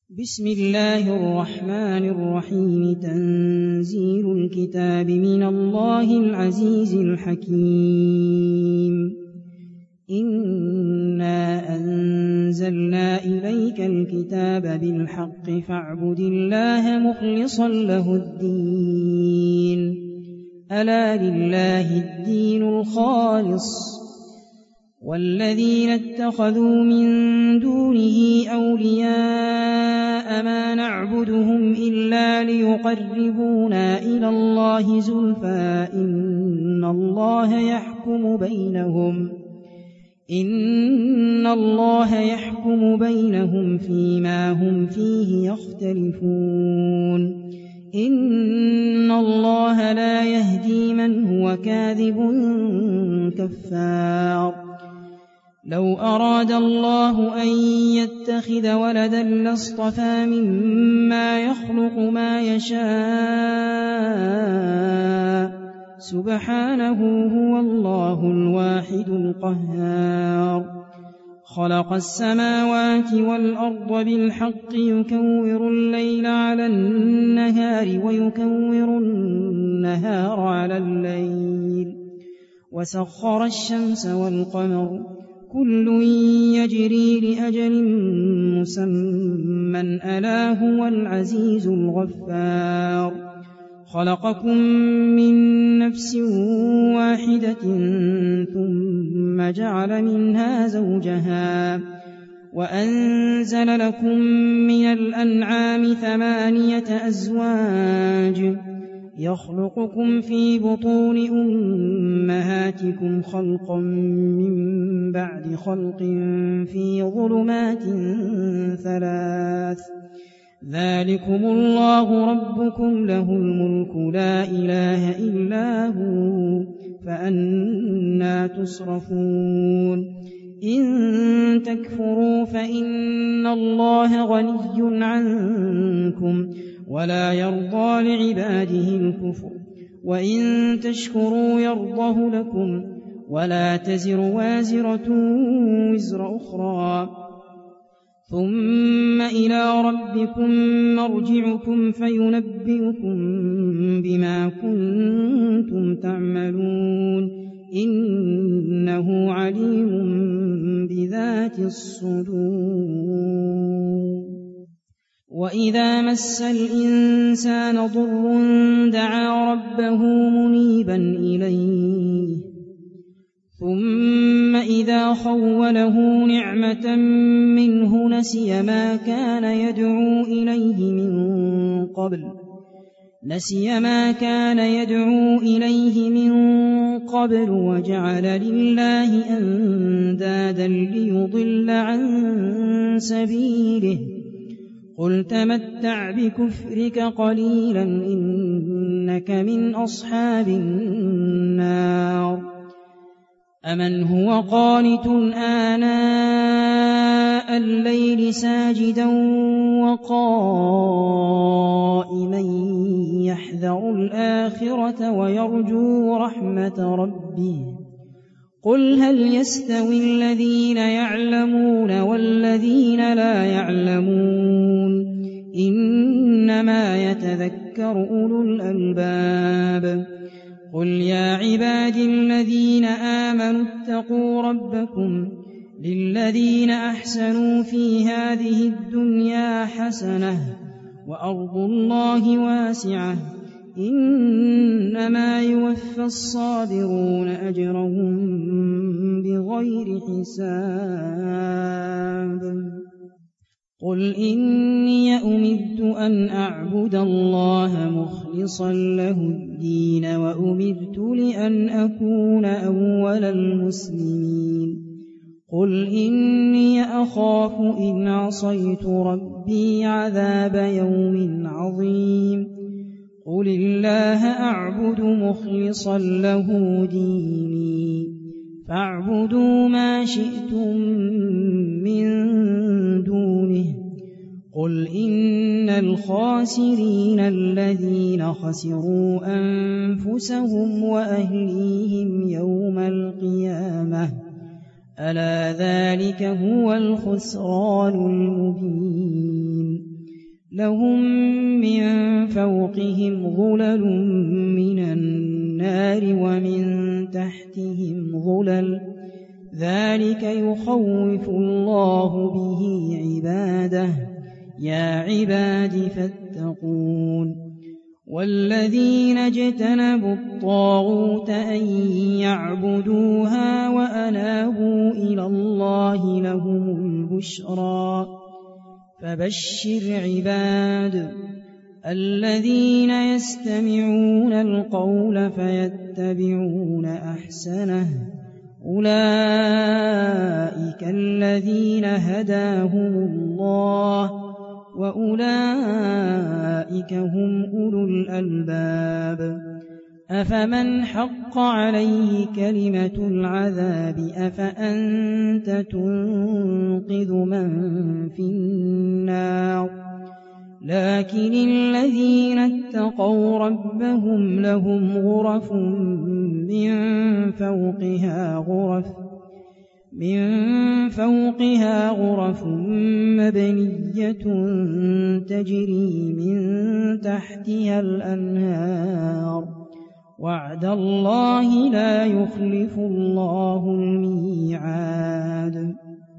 بسم الله الرحمن الرحيم. تنزيل الكتاب من الله العزيز الحكيم. إنا أنزلنا إليك الكتاب بالحق فاعبد الله مخلصا له الدين. ألا لله الدين الخالص، والذين اتخذوا من دونه أولياء ما نعبدهم إلا ليقربونا إلى الله زلفى إن الله يحكم بينهم فيما هم فيه يختلفون. إن الله لا يهدي من هو كاذب كفار. لو أراد الله أن يتخذ ولدا لاصطفى مما يخلق ما يشاء، سبحانه هو الله الواحد القهار. خلق السماوات والأرض بالحق يكور الليل على النهار ويكور النهار على الليل، وسخر الشمس والقمر كل يجري لأجل مسمى ألا هو العزيز الغفار. خلقكم من نفس واحدة ثم جعل منها زوجها وأنزل لكم من الأنعام 8 أزواج يخلقكم في بطون أمهاتكم خلقا من بعد خلق في ظلمات 3. ذلكم الله ربكم له الملك لا إله إلا هو فأنى تصرفون. إن تكفروا فإن الله غني عنكم ولا يرضى لعباده الكفر، وإن تشكروا يرضه لكم ولا تزر وازرة وزر أخرى، ثم إلى ربكم مرجعكم فينبئكم بما كنتم تعملون. إنه عليم بذات الصدور. وإذا مس الإنسان ضر دعا ربه منيبا إليه، ثم إذا خوله نعمة منه نسي ما كان يدعو إليه من قبل وجعل لله أندادا ليضل عن سبيله. قل تمتع بكفرك قليلا إنك من أصحاب النار. أمن هو قانت آناء الليل ساجدا وقائما يحذر الآخرة ويرجو رحمة ربه. قل هل يستوي الذين يعلمون والذين لا يعلمون؟ إنما يتذكر أولو الألباب. قل يا عبادي الذين آمنوا اتقوا ربكم للذين أحسنوا في هذه الدنيا حسنة وأرض الله واسعة إنما يوفى الصابرون أجرهم بغير حساب. قل إني أمرت أن أعبد الله مخلصا له الدين وأمرت لأن أكون أول المسلمين. قل إني أخاف إن عصيت ربي عذاب يوم عظيم. قل الله أعبد مخلصا له ديني فاعبدوا ما شئتم من دونه. قل إن الخاسرين الذين خسروا أنفسهم وأهليهم يوم القيامة ألا ذلك هو الخسران المبين. لهم من فوقهم ظلل من النار ومن تحتهم ظلل ذلك يخوف الله به عباده يا عباد فاتقون والذين اجتنبوا الطاغوت أن يعبدوها وأنابوا إلى الله لهم البشرى فبشر عباد الذين يستمعون القول فيتبعون أحسنه أولئك الذين هداهم الله وأولئك هم أولو الألباب أفمن حق عليه كلمة العذاب أفأنت تنقذ من في النار لكن الذين اتقوا ربهم لهم غرف من فوقها غرف مبنية تجري من تحتها الأنهار وعد الله لا يخلف الله الميعاد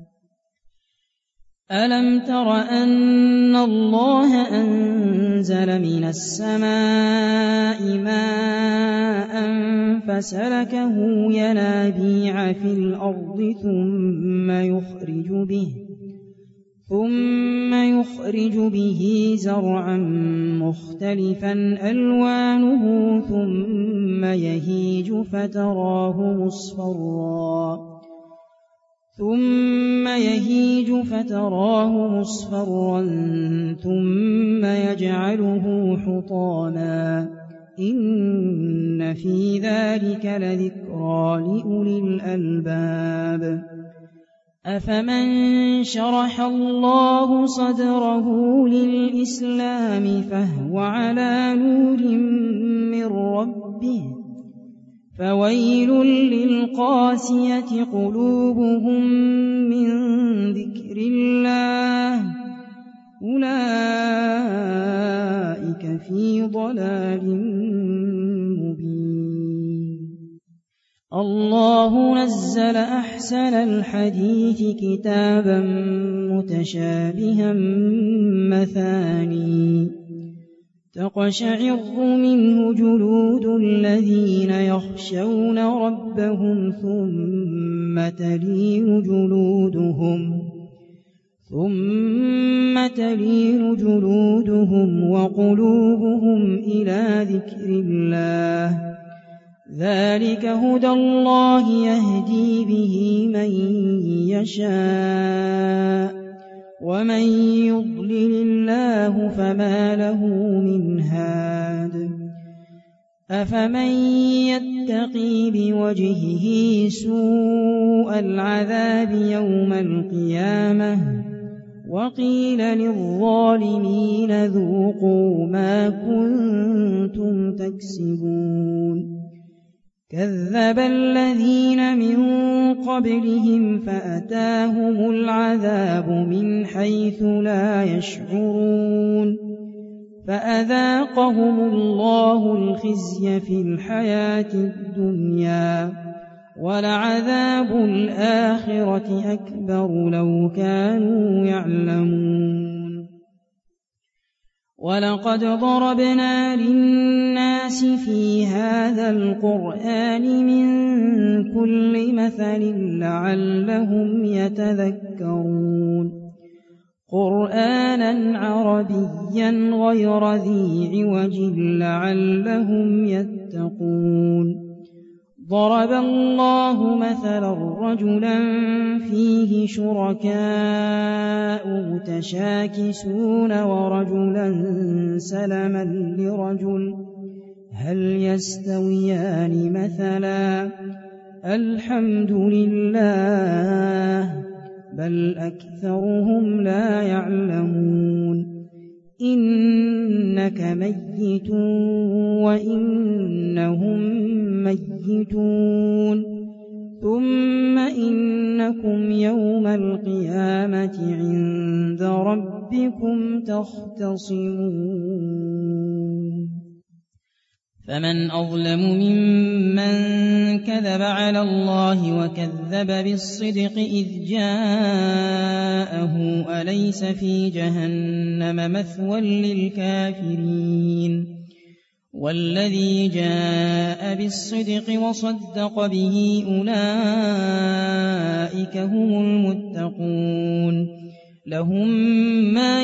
ألم تر أن الله أنزل من السماء ماء فسلكه ينابيع في الأرض ثم يخرج به زرعا مختلفا ألوانه ثم يهيج فتراه مصفرا ثم يجعله حطاما إن في ذلك لذكرى لأولي الألباب أفمن شرح الله صدره للإسلام فهو على نور من ربه فويل للقاسية قلوبهم من ذكر الله أولئك في ضلال مبين الله نزل أحسن الحديث كتابا متشابها مثاني تقشعر منه جلود الذين يخشون ربهم ثم تلين جلودهم وقلوبهم إلى ذكر الله ذلك هدى الله يهدي به من يشاء ومن يضلل الله فما له من هاد أفمن يتقي بوجهه سوء العذاب يوم القيامة وقيل للظالمين ذوقوا ما كنتم تكسبون كذب الذين من قبلهم فأتاهم العذاب من حيث لا يشعرون فأذاقهم الله الخزي في الحياة الدنيا ولعذاب الآخرة أكبر لو كانوا يعلمون ولقد ضربنا للناس في هذا القرآن من كل مثل لعلهم يتذكرون قرآنا عربيا غير ذي عوج لعلهم يتقون ضرب الله مثلا رجلا فيه شركاء متشاكسون ورجلا سلما لرجل هل يستويان مثلا الحمد لله بل أكثرهم لا يعلمون إنك ميت وإنهم ميتون ثم إنكم يوم القيامة عند ربكم ربكم تختصمون فمن أظلم ممن كذب على الله وكذب بالصدق إذ جاءه أليس في جهنم مثوى للكافرين والذي جاء بالصدق وصدق به أولئك هم المتقون لهم ما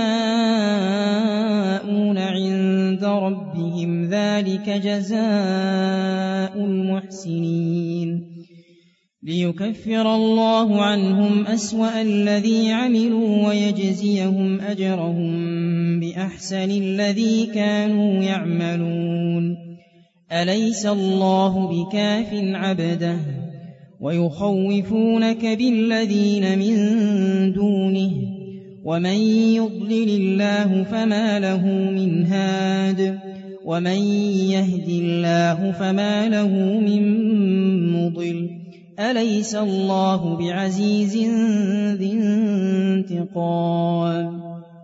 يشاءون عند ربهم ذلك جزاء المحسنين ليكفر الله عنهم أسوأ الذي عملوا ويجزيهم أجرهم بأحسن الذي كانوا يعملون أليس الله بكاف عبده ويخوفونك بالذين من دونه ومن يضلل الله فما له من هاد ومن يهد الله فما له من مضل أليس الله بعزيز ذي انتقام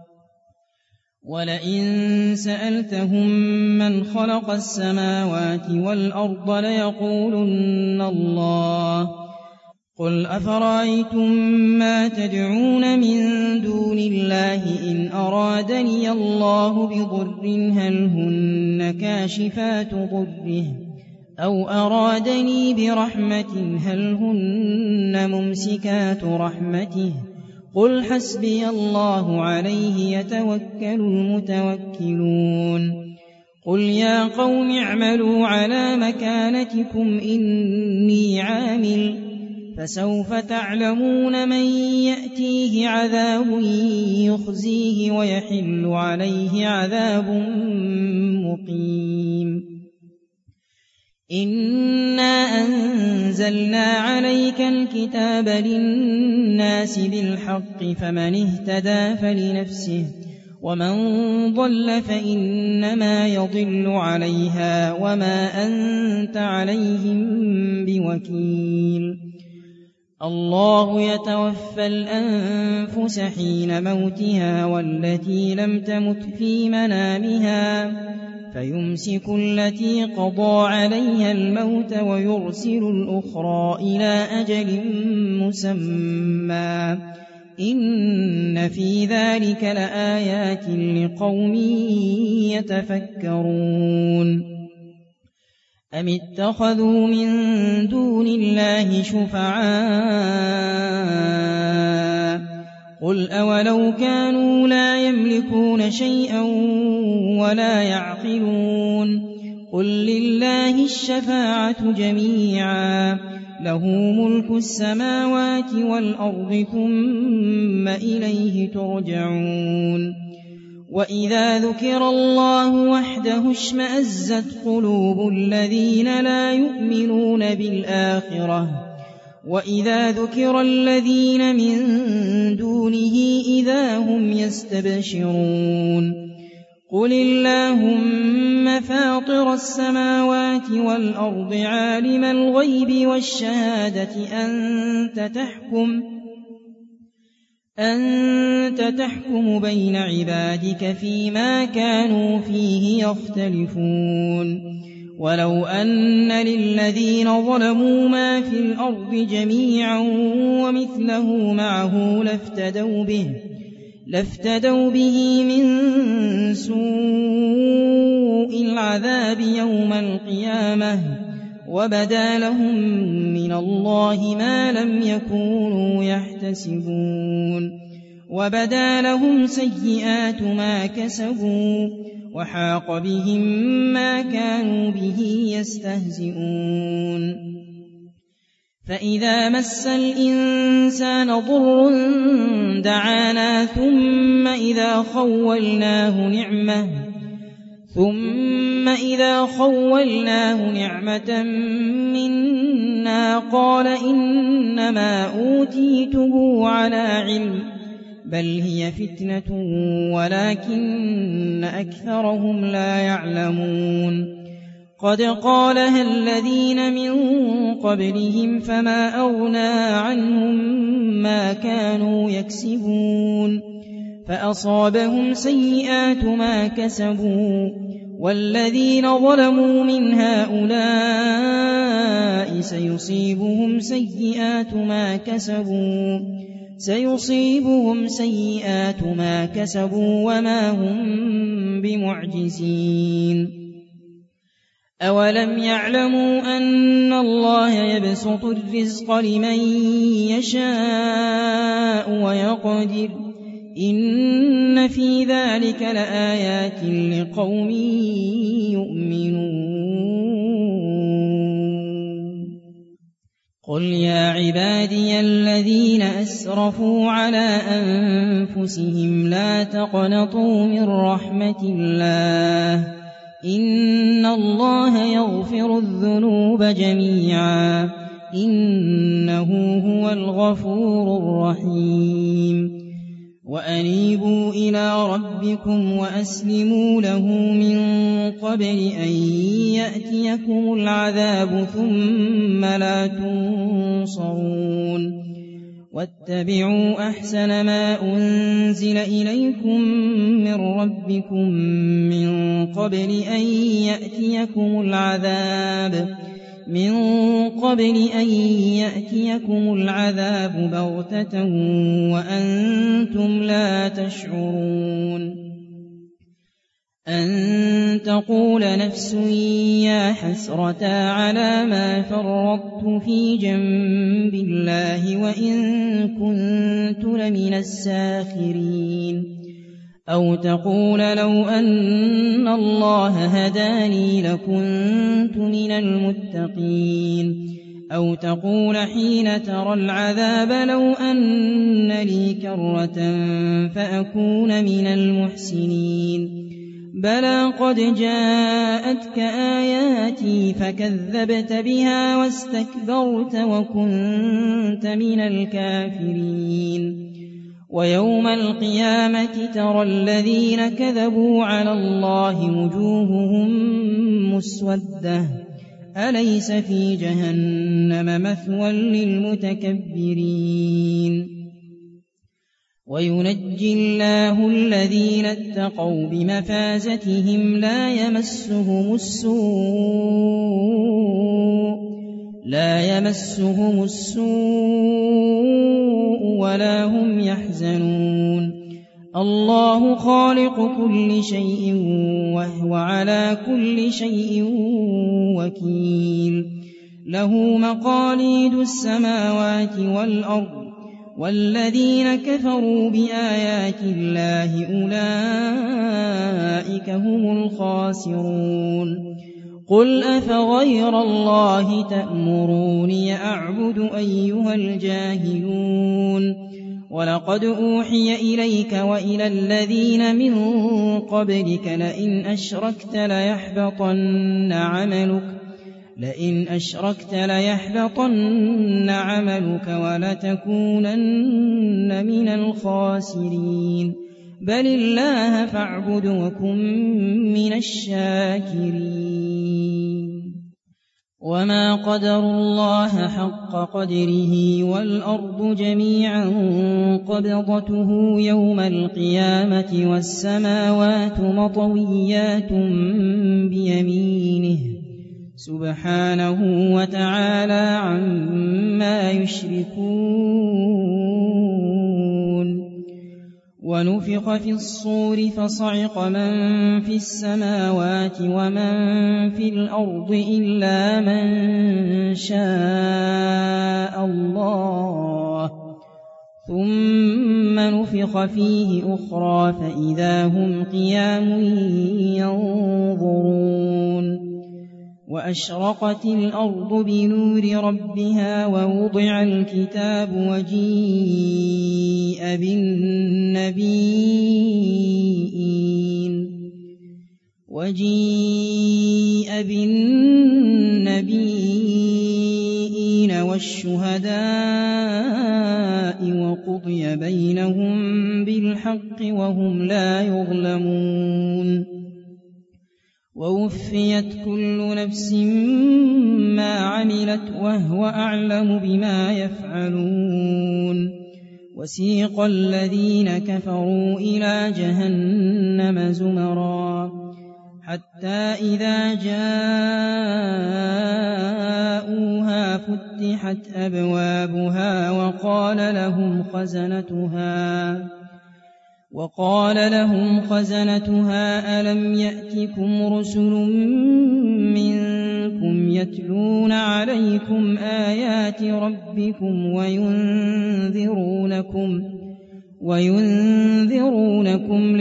ولئن سألتهم من خلق السماوات والأرض ليقولن الله قل أفرأيتم ما تدعون من دون الله إن أرادني الله بضر هل هن كاشفات ضره أو أرادني برحمة هل هن ممسكات رحمته قل حسبي الله عليه يتوكل المتوكلون قل يا قوم اعملوا على مكانتكم إني عامل فسوف تعلمون من يأتيه عذاب يخزيه ويحل عليه عذاب مقيم إنا أنزلنا عليك الكتاب للناس بالحق فمن اهتدى فلنفسه ومن ضل فإنما يضل عليها وما أنت عليهم بوكيل الله يتوفى الأنفس حين موتها والتي لم تمت في منامها فيمسك التي قضى عليها الموت ويرسل الأخرى إلى أجل مسمى إن في ذلك لآيات لقوم يتفكرون أم اتخذوا من دون الله شفعاء قل أولو كانوا لا يملكون شيئا ولا يعقلون قل لله الشفاعة جميعا له ملك السماوات والأرض ثم إليه ترجعون وإذا ذكر الله وحده اشمأزت قلوب الذين لا يؤمنون بالآخرة وإذا ذكر الذين من دونه إذا هم يستبشرون قل اللهم فاطر السماوات والأرض عالم الغيب والشهادة أنت تحكم بين عبادك فيما كانوا فيه يختلفون ولو أن للذين ظلموا ما في الأرض جميعا ومثله معه لافتدوا به من سوء العذاب يوم القيامة وبدا لهم من الله ما لم يكونوا يحتسبون وبدا لهم سيئات ما كسبوا وحاق بهم ما كانوا به يستهزئون فإذا مس الإنسان ضر دعانا ثم إذا خولناه نعمة منا قال إنما أوتيته على علم بل هي فتنة ولكن أكثرهم لا يعلمون قد قالها الذين من قبلهم فما أغنى عنهم ما كانوا يكسبون فأصابهم سيئات ما كسبوا والذين ظلموا من هؤلاء سيصيبهم سيئات ما كسبوا وما هم بمعجزين أولم يعلموا أن الله يبسط الرزق لمن يشاء ويقدر إن في ذلك لآيات لقوم يؤمنون قل يا عبادي الذين أسرفوا على أنفسهم لا تقنطوا من رحمة الله إن الله يغفر الذنوب جميعا إنه هو الغفور الرحيم وأنيبوا إلى ربكم وأسلموا له من قبل أن يأتيكم العذاب ثم لا تنصرون واتبعوا أحسن ما أنزل إليكم من ربكم من قبل أن يأتيكم العذاب بغتة وأنتم لا تشعرون أن تقول نفس يا حسرة على ما فرطت في جنب الله وإن كنت لمن الساخرين أو تقول لو أن الله هداني لكنت من المتقين أو تقول حين ترى العذاب لو أن لي كرة فأكون من المحسنين بلى قد جاءتك آياتي فكذبت بها واستكبرت وكنت من الكافرين ويوم القيامة ترى الذين كذبوا على الله وجوههم مسودة أليس في جهنم مثوى للمتكبرين وينجي الله الذين اتقوا بمفازتهم لا يمسهم السوء ولا هم يحزنون الله خالق كل شيء وهو على كل شيء وكيل له مقاليد السماوات والأرض والذين كفروا بآيات الله أولئك هم الخاسرون قل أفغير الله تأمروني أعبد أيها الجاهلون ولقد أوحي إليك وإلى الذين من قبلك لئن أشركت ليحبطن عملك ولتكونن من الخاسرين بل الله فاعبد وكن من الشاكرين وما قدروا الله حق قدره والأرض جميعا قبضته يوم القيامة والسماوات مطويات بيمينه سبحانه وتعالى عما يشركون ونفخ في الصور فصعق من في السماوات ومن في الأرض إلا من شاء الله ثم نفخ فيه أخرى فإذا هم قيام ينظرون وأشرقت الأرض بنور ربها ووضع الكتاب وجيء بالنبيين والشهداء وقضي بينهم بالحق وهم لا يظلمون ووفيت كل نفس ما عملت وهو أعلم بما يفعلون وسيق الذين كفروا إلى جهنم زمرا حتى إذا جاءوها فتحت أبوابها وقال لهم خزنتها ألم يأتكم رسل منكم يتلون عليكم آيات ربكم وينذرونكم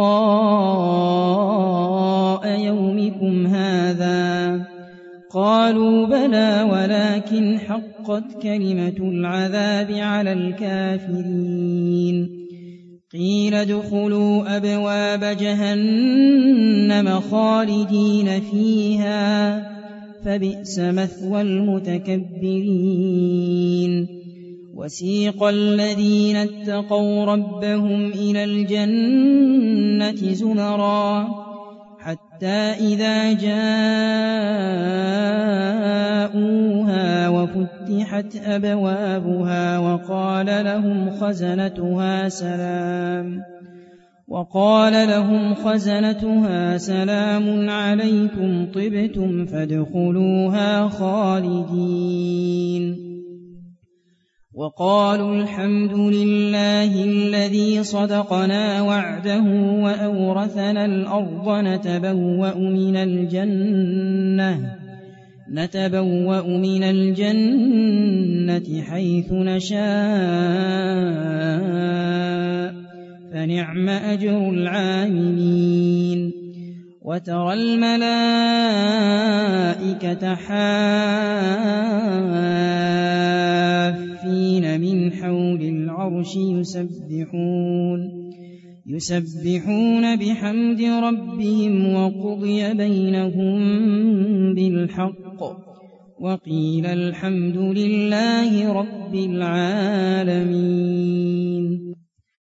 لقاء يومكم هذا قالوا بلى ولكن حقت كلمة العذاب على الكافرين قيل ادخلوا أبواب جهنم خالدين فيها فبئس مثوى المتكبرين وسيق الذين اتقوا ربهم إلى الجنة زمرا حتى إذا جاءوها وفتحت أبوابها وقال لهم خزنتها سلام عليكم طبتم فادخلوها خالدين وقالوا الحمد لله الذي صدقنا وعده وأورثنا الأرض نتبوأ من الجنة حيث نشاء فنعم أجر العاملين وترى الملائكة حافين من حول العرش يسبحون بحمد ربهم وقضي بينهم بالحق وقيل الحمد لله رب العالمين.